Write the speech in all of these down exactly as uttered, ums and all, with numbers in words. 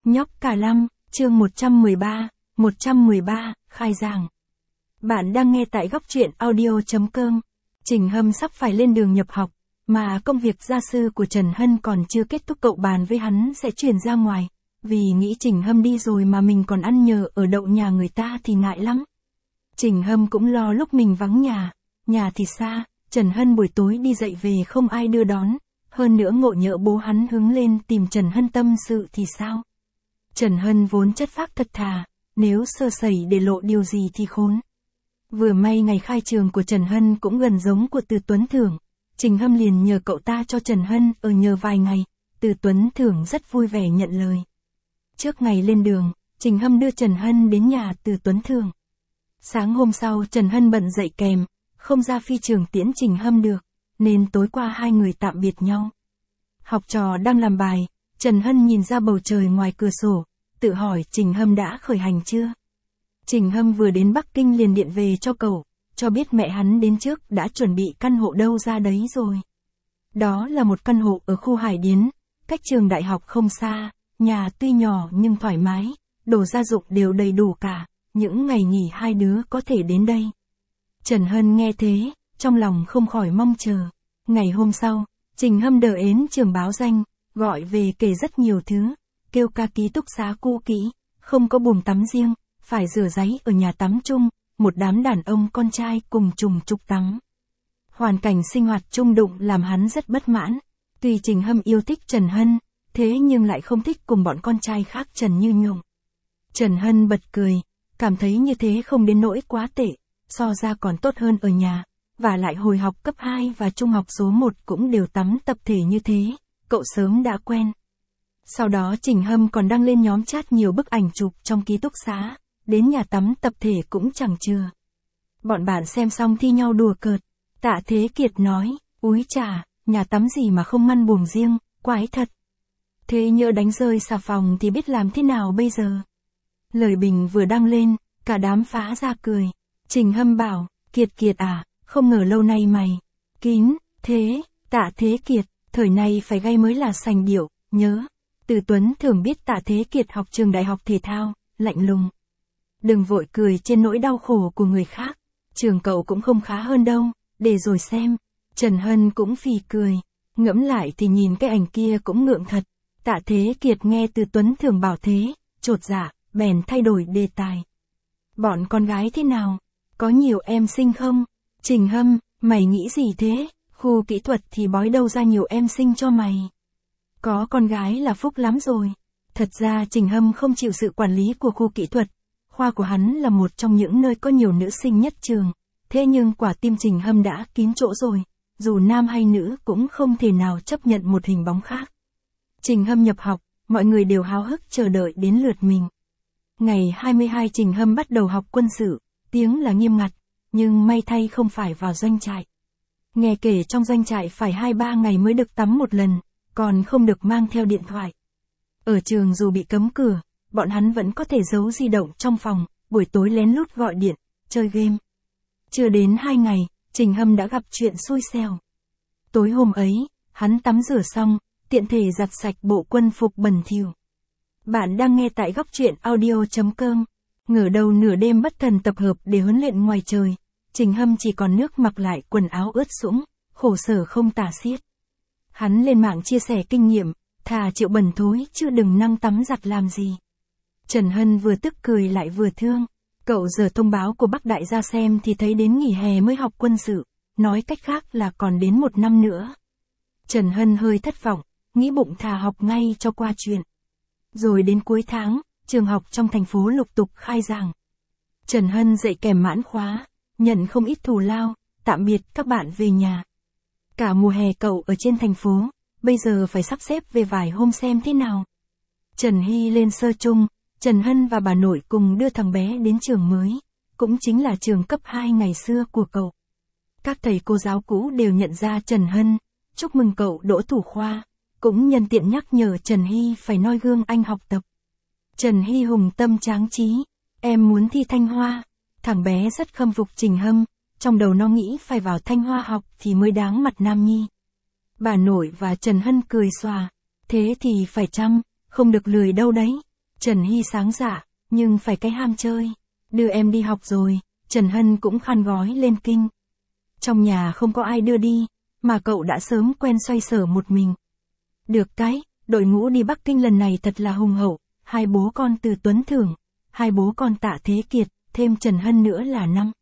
Nhóc cả lăm, chương một trăm mười ba, một trăm mười ba, khai giảng. Bạn đang nghe tại góc truyện audio.com. Trình Hâm sắp phải lên đường nhập học, mà công việc gia sư của Trần Hân còn chưa kết thúc, cậu bàn với hắn sẽ chuyển ra ngoài. Vì nghĩ Trình Hâm đi rồi mà mình còn ăn nhờ ở đậu nhà người ta thì ngại lắm. Trình Hâm cũng lo lúc mình vắng nhà, nhà thì xa, Trần Hân buổi tối đi dậy về không ai đưa đón, hơn nữa ngộ nhỡ bố hắn hứng lên tìm Trần Hân tâm sự thì sao? Trần Hân vốn chất phác thật thà, nếu sơ sẩy để lộ điều gì thì khốn. Vừa may ngày khai trường của Trần Hân cũng gần giống của Từ Tuấn Thưởng, Trình Hâm liền nhờ cậu ta cho Trần Hân ở nhờ vài ngày, Từ Tuấn Thưởng rất vui vẻ nhận lời. Trước ngày lên đường, Trình Hâm đưa Trần Hân đến nhà Từ Tuấn Thưởng. Sáng hôm sau Trần Hân bận dậy kèm, không ra phi trường tiễn Trình Hâm được, nên tối qua hai người tạm biệt nhau. Học trò đang làm bài, Trần Hân nhìn ra bầu trời ngoài cửa sổ, tự hỏi Trình Hâm đã khởi hành chưa. Trình Hâm vừa đến Bắc Kinh liền điện về cho cậu, cho biết mẹ hắn đến trước đã chuẩn bị căn hộ đâu ra đấy rồi. Đó là một căn hộ ở khu Hải Điến, cách trường đại học không xa, nhà tuy nhỏ nhưng thoải mái, đồ gia dụng đều đầy đủ cả, những ngày nghỉ hai đứa có thể đến đây. Trần Hân nghe thế, trong lòng không khỏi mong chờ. Ngày hôm sau, Trình Hâm đờ ến trường báo danh, gọi về kể rất nhiều thứ, kêu ca ký túc xá cũ kỹ, không có buồng tắm riêng, phải rửa ráy ở nhà tắm chung, một đám đàn ông con trai cùng trùng trục tắm. Hoàn cảnh sinh hoạt chung đụng làm hắn rất bất mãn, tuy Trình Hâm yêu thích Trần Hân, thế nhưng lại không thích cùng bọn con trai khác Trần Như Nhung. Trần Hân bật cười, cảm thấy như thế không đến nỗi quá tệ, so ra còn tốt hơn ở nhà, và lại hồi học cấp hai và trung học số một cũng đều tắm tập thể như thế, cậu sớm đã quen. Sau đó Trình Hâm còn đăng lên nhóm chat nhiều bức ảnh chụp trong ký túc xá, đến nhà tắm tập thể cũng chẳng chừa. Bọn bạn xem xong thi nhau đùa cợt, Tạ Thế Kiệt nói, úi chà, nhà tắm gì mà không ngăn buồng riêng, quái thật. Thế nhỡ đánh rơi xà phòng thì biết làm thế nào bây giờ? Lời bình vừa đăng lên, cả đám phá ra cười. Trình Hâm bảo, Kiệt Kiệt à, không ngờ lâu nay mày kín thế. Tạ Thế Kiệt, thời này phải gay mới là sành điệu, nhớ. Từ Tuấn Thưởng biết Tạ Thế Kiệt học trường đại học thể thao, lạnh lùng. Đừng vội cười trên nỗi đau khổ của người khác, trường cậu cũng không khá hơn đâu, để rồi xem. Trần Hân cũng phì cười, ngẫm lại thì nhìn cái ảnh kia cũng ngượng thật. Tạ Thế Kiệt nghe Từ Tuấn Thưởng bảo thế, chột dạ, bèn thay đổi đề tài. Bọn con gái thế nào? Có nhiều em xinh không? Trình Hâm, mày nghĩ gì thế? Khu kỹ thuật thì bói đâu ra nhiều em xinh cho mày. Có con gái là phúc lắm rồi. Thật ra Trình Hâm không chịu sự quản lý của khu kỹ thuật. Khoa của hắn là một trong những nơi có nhiều nữ sinh nhất trường. Thế nhưng quả tim Trình Hâm đã kín chỗ rồi. Dù nam hay nữ cũng không thể nào chấp nhận một hình bóng khác. Trình Hâm nhập học, mọi người đều háo hức chờ đợi đến lượt mình. Ngày hai mươi hai Trình Hâm bắt đầu học quân sự, tiếng là nghiêm ngặt, nhưng may thay không phải vào doanh trại. Nghe kể trong doanh trại phải hai ba ngày mới được tắm một lần, còn không được mang theo điện thoại. Ở trường dù bị cấm cửa, bọn hắn vẫn có thể giấu di động trong phòng, buổi tối lén lút gọi điện, chơi game. Chưa đến hai ngày, Trình Hâm đã gặp chuyện xui xẻo. Tối hôm ấy, hắn tắm rửa xong, tiện thể giặt sạch bộ quân phục bẩn thỉu. Bạn đang nghe tại góc truyện audio.com. Ngửa đầu nửa đêm bất thần tập hợp để huấn luyện ngoài trời, Trình Hâm chỉ còn nước mặc lại quần áo ướt sũng, khổ sở không tả xiết. Hắn lên mạng chia sẻ kinh nghiệm, thà chịu bẩn thối chứ đừng năng tắm giặt làm gì. Trần Hân vừa tức cười lại vừa thương. Cậu giờ thông báo của Bắc Đại ra xem thì thấy đến nghỉ hè mới học quân sự, nói cách khác là còn đến một năm nữa. Trần Hân hơi thất vọng, nghĩ bụng thà học ngay cho qua chuyện. Rồi đến cuối tháng, trường học trong thành phố lục tục khai giảng. Trần Hân dạy kèm mãn khóa, nhận không ít thù lao, tạm biệt các bạn về nhà. Cả mùa hè cậu ở trên thành phố, bây giờ phải sắp xếp về vài hôm xem thế nào. Trần Hy lên sơ trung, Trần Hân và bà nội cùng đưa thằng bé đến trường mới, cũng chính là trường cấp hai ngày xưa của cậu. Các thầy cô giáo cũ đều nhận ra Trần Hân, chúc mừng cậu đỗ thủ khoa, cũng nhân tiện nhắc nhở Trần Hy phải noi gương anh học tập. Trần Hy hùng tâm tráng trí, em muốn thi Thanh Hoa. Thằng bé rất khâm phục Trình Hâm, trong đầu nó nghĩ phải vào Thanh Hoa học thì mới đáng mặt nam nhi. Bà nội và Trần Hân cười xòa, thế thì phải chăm, không được lười đâu đấy. Trần Hy sáng dạ, nhưng phải cái ham chơi. Đưa em đi học rồi, Trần Hân cũng khăn gói lên kinh. Trong nhà không có ai đưa đi, mà cậu đã sớm quen xoay sở một mình. Được cái, đội ngũ đi Bắc Kinh lần này thật là hùng hậu, hai bố con Từ Tuấn Thưởng, hai bố con Tạ Thế Kiệt, thêm Trần Hân nữa là năm.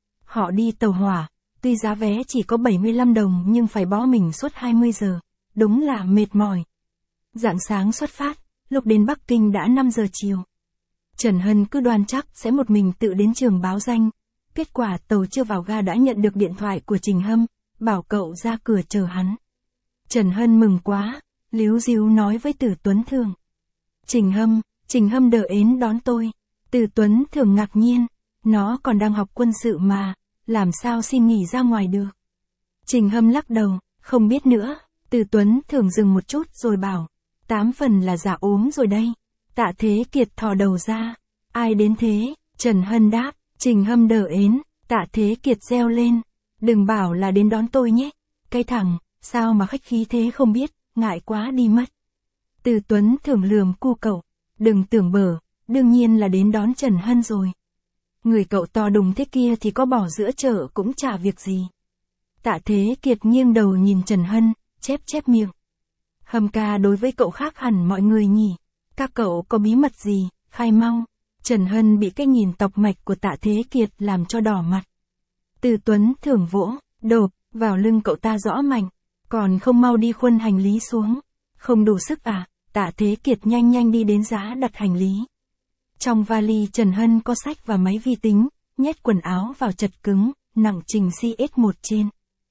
Họ đi tàu hỏa, tuy giá vé chỉ có bảy mươi lăm đồng nhưng phải bó mình suốt hai mươi giờ, đúng là mệt mỏi. Rạng sáng xuất phát, lúc đến Bắc Kinh đã năm giờ chiều. Trần Hân cứ đoan chắc sẽ một mình tự đến trường báo danh. Kết quả tàu chưa vào ga đã nhận được điện thoại của Trình Hâm, bảo cậu ra cửa chờ hắn. Trần Hân mừng quá, líu díu nói với Từ Tuấn Thưởng. Trình Hâm, Trình Hâm đỡ ến đón tôi. Từ Tuấn Thưởng ngạc nhiên, nó còn đang học quân sự mà, làm sao xin nghỉ ra ngoài được. Trình Hâm lắc đầu, không biết nữa. Từ Tuấn Thưởng dừng một chút rồi bảo, tám phần là giả ốm rồi đây. Tạ Thế Kiệt thò đầu ra, ai đến thế? Trần Hân đáp, Trình Hâm đỡ ến. Tạ Thế Kiệt reo lên, đừng bảo là đến đón tôi nhé. Cái thằng, sao mà khách khí thế không biết, ngại quá đi mất. Từ Tuấn Thưởng lườm cu cậu, đừng tưởng bở, đương nhiên là đến đón Trần Hân rồi. Người cậu to đùng thế kia thì có bỏ giữa chợ cũng chả việc gì. Tạ Thế Kiệt nghiêng đầu nhìn Trần Hân, chép chép miệng. Hâm ca đối với cậu khác hẳn mọi người nhỉ. Các cậu có bí mật gì, khai mau. Trần Hân bị cái nhìn tọc mạch của Tạ Thế Kiệt làm cho đỏ mặt. Từ Tuấn Thưởng vỗ, đột, vào lưng cậu ta rõ mạnh. Còn không mau đi khuân hành lý xuống. Không đủ sức à? Tạ Thế Kiệt nhanh nhanh đi đến giá đặt hành lý. Trong vali Trần Hân có sách và máy vi tính, nhét quần áo vào chật cứng, nặng trình xê ét một trên.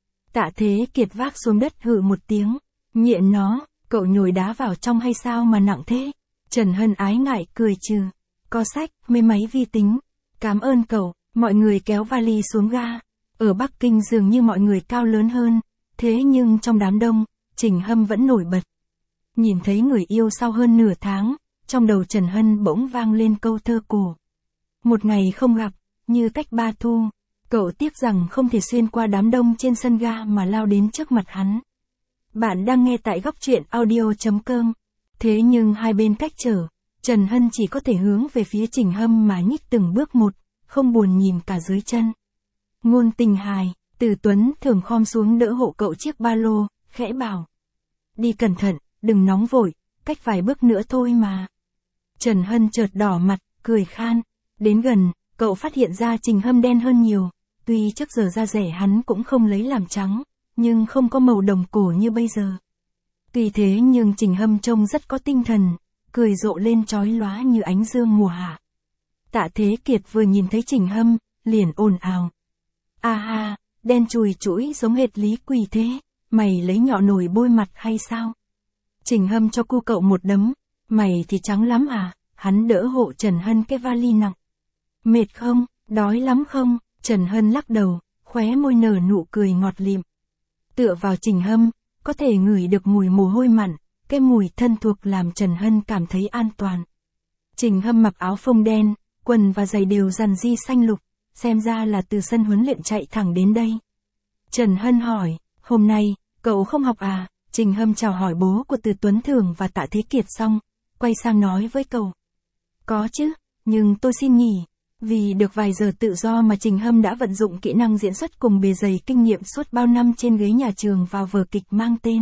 Tạ Thế Kiệt vác xuống đất hự một tiếng. Nhện nó, cậu nhồi đá vào trong hay sao mà nặng thế? Trần Hân ái ngại cười trừ. Có sách, mấy máy vi tính. Cảm ơn cậu. Mọi người kéo vali xuống ga. Ở Bắc Kinh dường như mọi người cao lớn hơn. Thế nhưng trong đám đông, Trình Hâm vẫn nổi bật. Nhìn thấy người yêu sau hơn nửa tháng, trong đầu Trần Hân bỗng vang lên câu thơ cổ. Một ngày không gặp, như cách ba thu. Cậu tiếc rằng không thể xuyên qua đám đông trên sân ga mà lao đến trước mặt hắn. Bạn đang nghe tại góc truyện audio chấm com. Thế nhưng hai bên cách trở, Trần Hân chỉ có thể hướng về phía Trình Hâm mà nhích từng bước một, không buồn nhìn cả dưới chân. Ngôn tình hài, Từ Tuấn Thưởng khom xuống đỡ hộ cậu chiếc ba lô, khẽ bảo. Đi cẩn thận, đừng nóng vội, cách vài bước nữa thôi mà. Trần Hân chợt đỏ mặt, cười khan. Đến gần, cậu phát hiện ra Trình Hâm đen hơn nhiều. Tuy trước giờ da rẻ hắn cũng không lấy làm trắng, nhưng không có màu đồng cổ như bây giờ. Tuy thế nhưng Trình Hâm trông rất có tinh thần, cười rộ lên chói lóa như ánh dương mùa hạ. Tạ Thế Kiệt vừa nhìn thấy Trình Hâm, liền ồn ào. A ha, đen chùi chũi giống hệt Lý Quỳ thế, mày lấy nhọ nồi bôi mặt hay sao? Trình Hâm cho cu cậu một đấm, mày thì trắng lắm à? Hắn đỡ hộ Trần Hân cái vali nặng. Mệt không, đói lắm không? Trần Hân lắc đầu, khóe môi nở nụ cười ngọt lịm. Tựa vào Trình Hâm, có thể ngửi được mùi mồ hôi mặn, cái mùi thân thuộc làm Trần Hân cảm thấy an toàn. Trình Hâm mặc áo phông đen, quần và giày đều dằn di xanh lục, xem ra là từ sân huấn luyện chạy thẳng đến đây. Trần Hân hỏi, hôm nay, cậu không học à? Trình Hâm chào hỏi bố của Từ Tuấn Thưởng và Tạ Thế Kiệt xong, quay sang nói với cậu. Có chứ, nhưng tôi xin nghỉ. Vì được vài giờ tự do mà Trình Hâm đã vận dụng kỹ năng diễn xuất cùng bề dày kinh nghiệm suốt bao năm trên ghế nhà trường vào vở kịch mang tên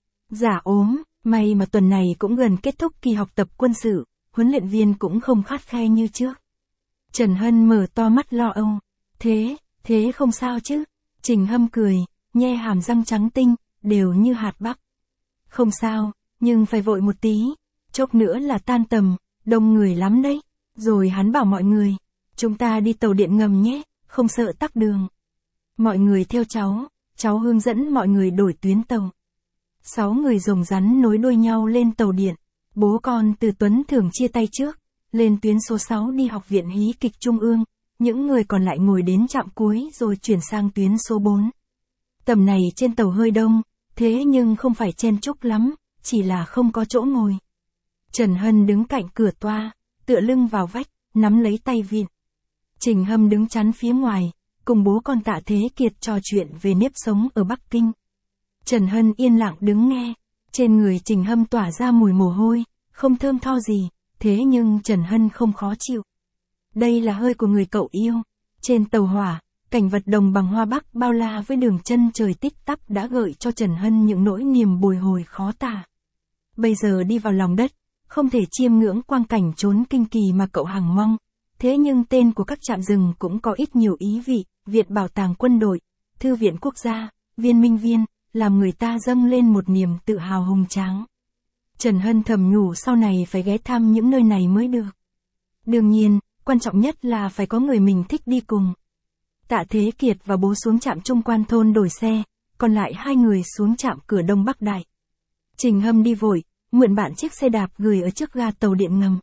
Giả ốm. May mà tuần này cũng gần kết thúc kỳ học tập quân sự, huấn luyện viên cũng không khắt khe như trước. Trần Hân mở to mắt lo âu. Thế, thế không sao chứ? Trình Hâm cười, nhe hàm răng trắng tinh, đều như hạt bắc. Không sao, nhưng phải vội một tí, chốc nữa là tan tầm, đông người lắm đấy. Rồi hắn bảo mọi người, chúng ta đi tàu điện ngầm nhé, không sợ tắc đường. Mọi người theo cháu, cháu hướng dẫn mọi người đổi tuyến tàu. Sáu người rồng rắn nối đuôi nhau lên tàu điện. Bố con Từ Tuấn Thưởng chia tay trước, lên tuyến số sáu đi học viện hí kịch Trung ương. Những người còn lại ngồi đến trạm cuối rồi chuyển sang tuyến số bốn. Tầm này trên tàu hơi đông, thế nhưng không phải chen chúc lắm, chỉ là không có chỗ ngồi. Trần Hân đứng cạnh cửa toa, tựa lưng vào vách, nắm lấy tay vịn. Trình Hâm đứng chắn phía ngoài, cùng bố con Tạ Thế Kiệt trò chuyện về nếp sống ở Bắc Kinh. Trần Hân yên lặng đứng nghe, trên người Trình Hâm tỏa ra mùi mồ hôi, không thơm tho gì, Thế nhưng Trần Hân không khó chịu. Đây là hơi của người cậu yêu. Trên tàu hỏa, cảnh vật đồng bằng hoa bắc bao la với đường chân trời tích tắp đã gợi cho Trần Hân những nỗi niềm bồi hồi khó tả. Bây giờ đi vào lòng đất, không thể chiêm ngưỡng quang cảnh trốn kinh kỳ mà cậu hằng mong. Thế nhưng tên của các trạm rừng cũng có ít nhiều ý vị, Viện Bảo tàng Quân đội, Thư viện Quốc gia, Viên Minh Viên, làm người ta dâng lên một niềm tự hào hùng tráng. Trần Hân thầm nhủ sau này phải ghé thăm những nơi này mới được. Đương nhiên, quan trọng nhất là phải có người mình thích đi cùng. Tạ Thế Kiệt và bố xuống trạm Trung Quan thôn đổi xe, còn lại hai người xuống trạm cửa Đông Bắc Đại. Trình Hâm đi vội, mượn bạn chiếc xe đạp gửi ở trước ga tàu điện ngầm.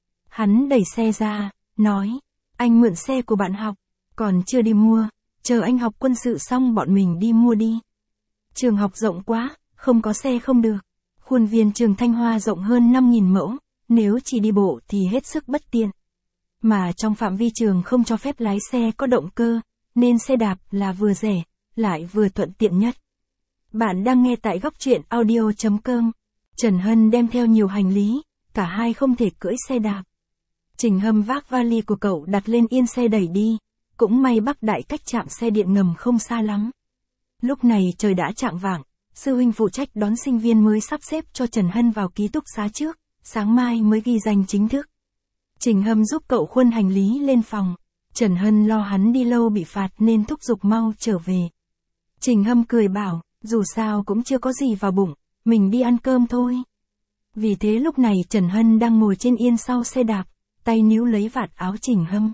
Hắn đẩy xe ra, nói, anh mượn xe của bạn học, còn chưa đi mua, chờ anh học quân sự xong bọn mình đi mua đi. Trường học rộng quá, không có xe không được. Khuôn viên trường Thanh Hoa rộng hơn năm nghìn mẫu, nếu chỉ đi bộ thì hết sức bất tiện. Mà trong phạm vi trường không cho phép lái xe có động cơ, nên xe đạp là vừa rẻ, lại vừa thuận tiện nhất. Bạn đang nghe tại góc truyện audio chấm com. Trần Hân đem theo nhiều hành lý, cả hai không thể cưỡi xe đạp. Trình Hâm vác vali của cậu đặt lên yên xe đẩy đi, cũng may Bắc Đại cách trạm xe điện ngầm không xa lắm. Lúc này trời đã chạng vạng, sư huynh phụ trách đón sinh viên mới sắp xếp cho Trần Hân vào ký túc xá trước, sáng mai mới ghi danh chính thức. Trình Hâm giúp cậu khuân hành lý lên phòng, Trần Hân lo hắn đi lâu bị phạt nên thúc giục mau trở về. Trình Hâm cười bảo, dù sao cũng chưa có gì vào bụng, mình đi ăn cơm thôi. Vì thế lúc này Trần Hân đang ngồi trên yên sau xe đạp, tay níu lấy vạt áo Trình Hâm.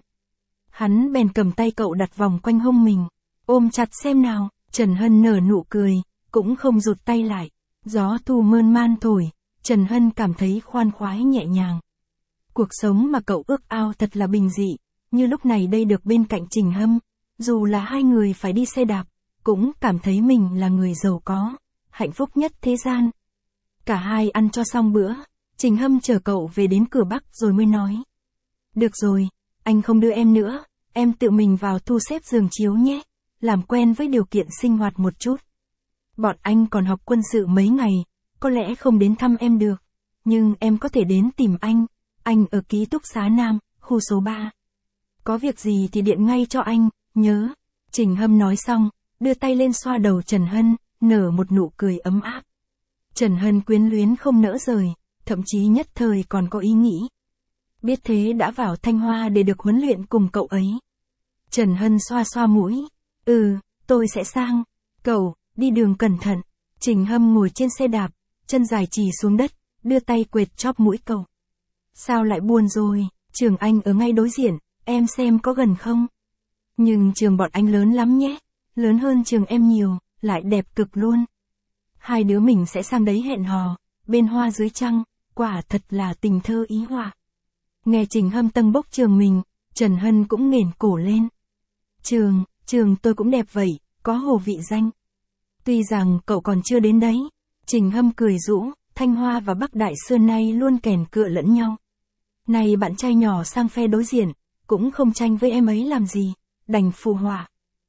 Hắn bèn cầm tay cậu đặt vòng quanh hông mình, ôm chặt xem nào, Trần Hân nở nụ cười, cũng không rụt tay lại. Gió thu mơn man thổi, Trần Hân cảm thấy khoan khoái nhẹ nhàng. Cuộc sống mà cậu ước ao thật là bình dị, như lúc này đây được bên cạnh Trình Hâm, dù là hai người phải đi xe đạp, cũng cảm thấy mình là người giàu có, hạnh phúc nhất thế gian. Cả hai ăn cho xong bữa, Trình Hâm chở cậu về đến cửa Bắc rồi mới nói. Được rồi, anh không đưa em nữa, em tự mình vào thu xếp giường chiếu nhé, làm quen với điều kiện sinh hoạt một chút. Bọn anh còn học quân sự mấy ngày, có lẽ không đến thăm em được, nhưng em có thể đến tìm anh, anh ở ký túc xá Nam, khu số ba. Có việc gì thì điện ngay cho anh, nhớ. Trình Hâm nói xong, đưa tay lên xoa đầu Trần Hân, nở một nụ cười ấm áp. Trần Hân quyến luyến không nỡ rời, thậm chí nhất thời còn có ý nghĩ. Biết thế đã vào Thanh Hoa để được huấn luyện cùng cậu ấy. Trần Hân xoa xoa mũi. Ừ, tôi sẽ sang. Cậu, đi đường cẩn thận. Trình Hâm ngồi trên xe đạp, chân dài chì xuống đất, đưa tay quệt chóp mũi cậu. Sao lại buồn rồi, trường anh ở ngay đối diện, em xem có gần không? Nhưng trường bọn anh lớn lắm nhé, lớn hơn trường em nhiều, lại đẹp cực luôn. Hai đứa mình sẽ sang đấy hẹn hò, bên hoa dưới trăng, quả thật là tình thơ ý họa. Nghe Trình Hâm tâng bốc trường mình, Trần Hân cũng nghển cổ lên. Trường, trường tôi cũng đẹp vậy, có hồ vị danh. Tuy rằng cậu còn chưa đến đấy, Trình Hâm cười rũ, Thanh Hoa và Bắc Đại xưa nay luôn kèn cựa lẫn nhau. Này bạn trai nhỏ sang phe đối diện, cũng không tranh với em ấy làm gì, đành phù họa.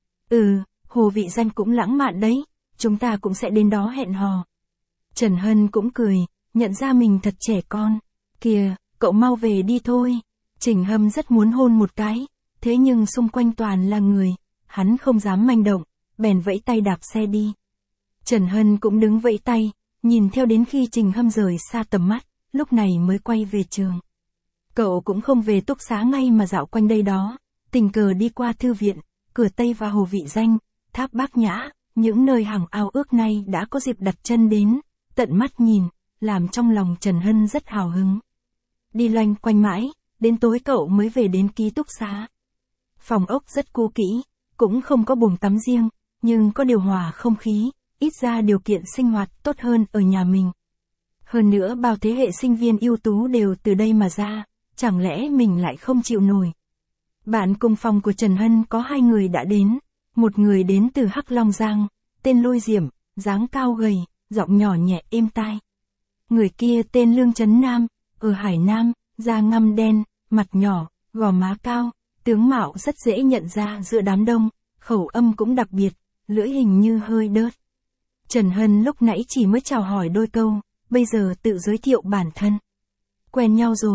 Ừ, hồ vị danh cũng lãng mạn đấy, chúng ta cũng sẽ đến đó hẹn hò. Trần Hân cũng cười, nhận ra mình thật trẻ con. Kìa, cậu mau về đi thôi. Trình Hâm rất muốn hôn một cái, thế nhưng xung quanh toàn là người, hắn không dám manh động, bèn vẫy tay đạp xe đi. Trần Hân cũng đứng vẫy tay, nhìn theo đến khi Trình Hâm rời xa tầm mắt, lúc này mới quay về trường. Cậu cũng không về túc xá ngay mà dạo quanh đây đó, tình cờ đi qua thư viện, cửa Tây và hồ vị danh, tháp Bát Nhã, những nơi hằng ao ước nay đã có dịp đặt chân đến, tận mắt nhìn, làm trong lòng Trần Hân rất hào hứng. Đi loanh quanh mãi, đến tối cậu mới về đến ký túc xá. Phòng ốc rất cũ kỹ, cũng không có buồng tắm riêng, nhưng có điều hòa không khí, ít ra điều kiện sinh hoạt tốt hơn ở nhà mình. Hơn nữa bao thế hệ sinh viên ưu tú đều từ đây mà ra, chẳng lẽ mình lại không chịu nổi. Bạn cùng phòng của Trần Hân có hai người đã đến, một người đến từ Hắc Long Giang, tên Lôi Diệm, dáng cao gầy, giọng nhỏ nhẹ êm tai. Người kia tên Lương Trấn Nam, ở Hải Nam, da ngăm đen, mặt nhỏ, gò má cao, tướng mạo rất dễ nhận ra giữa đám đông, khẩu âm cũng đặc biệt, lưỡi hình như hơi đớt. Trần Hân lúc nãy chỉ mới chào hỏi đôi câu, bây giờ tự giới thiệu bản thân. Quen nhau rồi,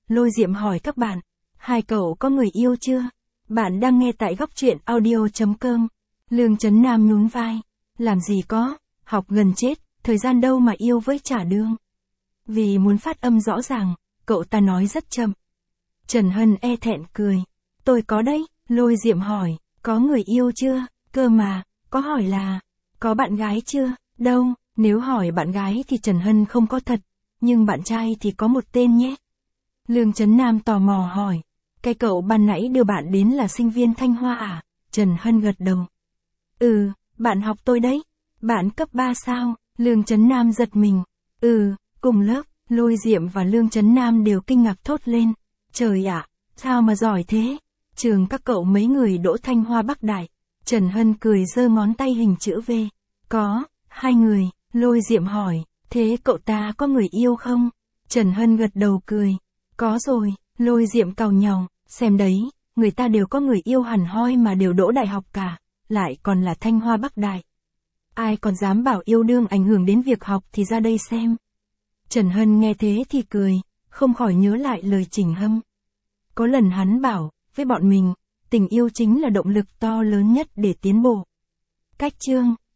Lôi Diệm hỏi các bạn, hai cậu có người yêu chưa? Bạn đang nghe tại góc truyện audio.com. Lương Chấn Nam nhún vai, làm gì có, học gần chết, thời gian đâu mà yêu với trả đương. Vì muốn phát âm rõ ràng, cậu ta nói rất chậm. Trần Hân e thẹn cười, tôi có đấy. Lôi Diệm hỏi, có người yêu chưa? Cơ mà, có hỏi là, có bạn gái chưa? Đâu, nếu hỏi bạn gái thì Trần Hân không có thật, nhưng bạn trai thì có một tên nhé. Lương Chấn Nam tò mò hỏi, cái cậu ban nãy đưa bạn đến là sinh viên Thanh Hoa à? Trần Hân gật đầu. Ừ, bạn học tôi đấy. Bạn cấp ba sao? Lương Chấn Nam giật mình. Ừ, cùng lớp. Lôi Diệm và Lương Chấn Nam đều kinh ngạc thốt lên. Trời ạ, sao mà giỏi thế? Trường các cậu mấy người đỗ Thanh Hoa Bắc Đại. Trần Hân cười giơ ngón tay hình chữ V. Có, hai người. Lôi Diệm hỏi, thế cậu ta có người yêu không? Trần Hân gật đầu cười. Có rồi. Lôi Diệm càu nhàu, xem đấy, người ta đều có người yêu hẳn hoi mà đều đỗ đại học cả, lại còn là Thanh Hoa Bắc Đại. Ai còn dám bảo yêu đương ảnh hưởng đến việc học thì ra đây xem. Trần Hân nghe thế thì cười, không khỏi nhớ lại lời Trình Hâm. Có lần hắn bảo, với bọn mình, tình yêu chính là động lực to lớn nhất để tiến bộ. Cách chương